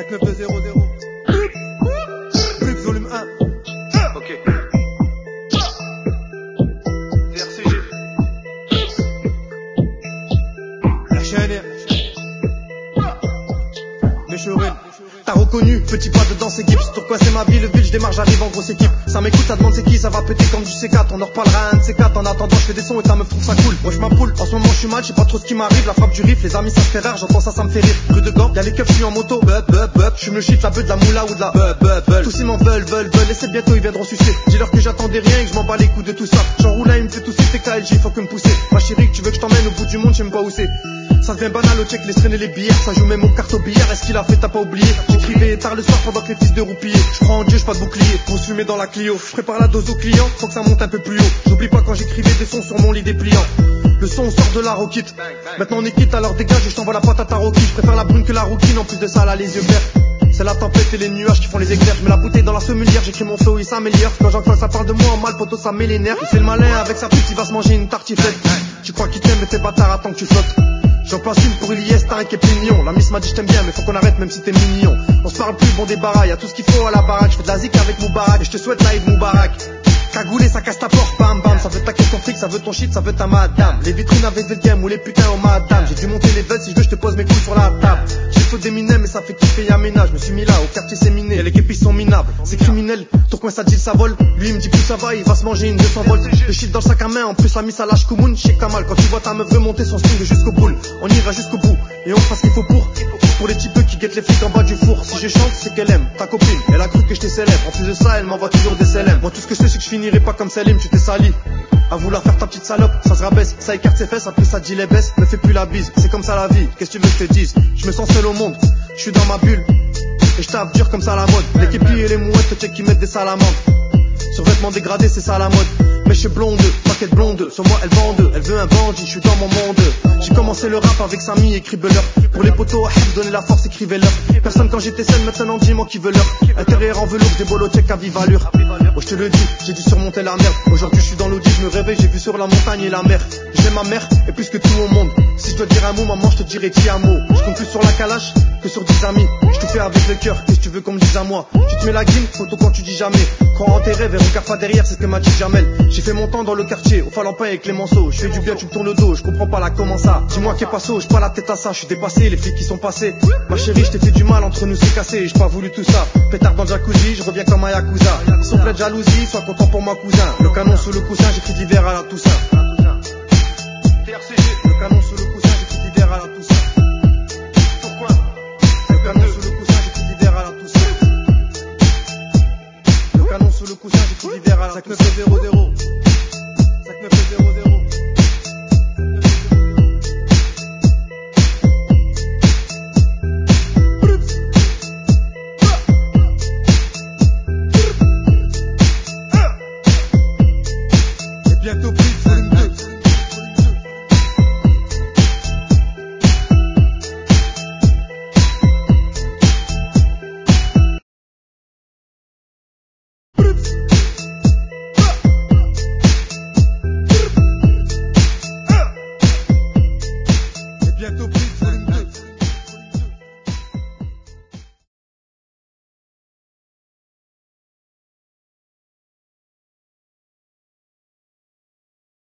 5920. Brut volume 1. Ok. TRCG. La chaîne. Méchorine. T'as reconnu, petit pas dedans c'est gips. Sur quoi c'est ma vie, le ville, je démarre, j'arrive en grosse équipe. Ça m'écoute, ça demande c'est qui, ça va péter comme du C4. On en reparlera un de C4, en attendant je fais des sons et ta meuf trouve ça cool. Moi je m'ampoule, en ce moment je suis mal, je sais pas trop ce qui m'arrive. La frappe du riff, les amis ça se fait rare, j'entends ça, ça me fait rire. Rue de Gand, y'a les keufs, je suis en moto, je me le shit, la beuh de la moula ou de la tous ils m'en veulent, et c'est bientôt ils viendront sucer. Dis-leur que j'attendais rien et que je m'en bats les coups de tout ça. J'enroule là, il me fait tousser, c'est KLJ, faut que me pousser. Ma chérie, que tu veux que je t'emmène au bout du monde, je sais même pas où c'est. Ça devient banal au check, les traîner les billets. Ça joue même aux cartes au billard, est-ce qu'il a fait, t'as pas oublié. J'écrivais tard le soir pendant que les fils de roupier. Je crois en Dieu, j'ai pas de bouclier. Pour se fumer dans la Clio, je prépare la dose au client, faut que ça monte un peu plus haut. J'oublie pas quand j'écrivais des sons sur mon lit dépliant. Le son sort de la roquette. Maintenant on est quitte, alors dégage et je t'envoie la patate à Rocky. Je préfère la brune que la rouquine, en plus de ça, elle a les yeux verts. C'est la tempête et les nuages qui font les éclairs. Je mets la bouteille dans la semulière, j'écris mon flow, il s'améliore. Quand j'entends ça parle de moi en mal, poto, ça met les nerfs. Il fait le malin avec sa pute, il va se manger une tartiflette. Tu crois qu'il t'aime, mais t'es bâtard, attends que tu flottes. J'en place une pour Ilyes, t'as un qui est pignon. La miss m'a dit je t'aime bien, mais faut qu'on arrête même si t'es mignon. On se parle plus, bon débarras, y'a tout ce qu'il faut à la baraque. Je fais de la zik avec Moubarak et je te souhaite live Moubarak. Cagoulé, ça casse ta porte, bam bam. Ça veut ta question fric, ça veut ton shit, ça veut ta madame. Les vitrines avec le game ou les putains au madame. J'ai dû monter les veines, si je veux je te pose mes couilles sur la table. J'ai faut des minets mais ça fait kiffer y'a ménage. Je me suis mis là, au quartier c'est miné, et les képis sont minables. C'est criminel, ton coin ça dit ça vole. Lui il me dit plus ça va, il va se manger une 200 volts. Le shit dans le sac à main, en plus la mise à lâche Koumoun. Je sais que t'as mal quand tu vois ta meuf remonter son string jusqu'au boule. On ira jusqu'au bout, et on fera ce qu'il faut pour les types qui guettent les flics en bas du four. Si je chante, c'est qu'elle aime, ta copine, elle a cru que j'étais célèbre. En plus de ça, elle m'envoie toujours des CLM. Moi tout ce que je sais c'est que je finirai pas comme Salim, tu t'es sali. À vouloir faire ta petite salope, ça se rabaisse, ça écarte ses fesses, après ça dit les baisses, ne fais plus la bise, c'est comme ça la vie, qu'est-ce que tu veux que je te dise. Je me sens seul au monde, je suis dans ma bulle, et je tape dur comme ça la mode. Les képis et les mouettes, te check qui mettent des salamandes. Sur vêtements dégradés, c'est ça la mode. Mais je suis blonde, paquet blonde, sur moi elle bande, elle veut un bandit, je suis dans mon monde. J'ai commencé le rap avec Samy et Cribbeleur. Pour les potos, donner la force, écrivez-leur. Personne quand j'étais seul, maintenant dis-moi qui veut leur. Intérieur en velours, des bolos check à vive allure. Oh je te le dis, j'ai dû surmonter la merde. Aujourd'hui je suis dans l'audit, je me réveille, j'ai vu sur la montagne et la mer. J'aime ma mère, et plus que tout au monde. Si je dois dire un mot, maman je te dirai ti un mot. Je compte plus sur la calache que sur 10 amis. Je te fais avec le cœur, qu'est-ce que tu veux qu'on me dise à moi. Tu te mets la guine, photo quand tu dis jamais. Crois en tes rêves et regarde pas derrière, c'est ce que m'a dit Jamel. J'ai fait mon temps dans le quartier, au Falampin avec Clémenceau. Je fais du bien, tu me tournes le dos, je comprends pas là comment ça. Dis-moi qu'est pas saut, j'ai pas la tête à ça, je suis dépassé, les flics qui sont passés. Ma chérie, je t'ai fait du mal, entre nous c'est cassé, j'ai pas voulu tout ça. Pétard dans le jacuzzi, je reviens comme un yakuza. Ils sont pleins de jalousie, sois content pour moi cousin. Le canon sous le coussin, j'écris d'hiver à la Toussaint. TRCG. Le canon sous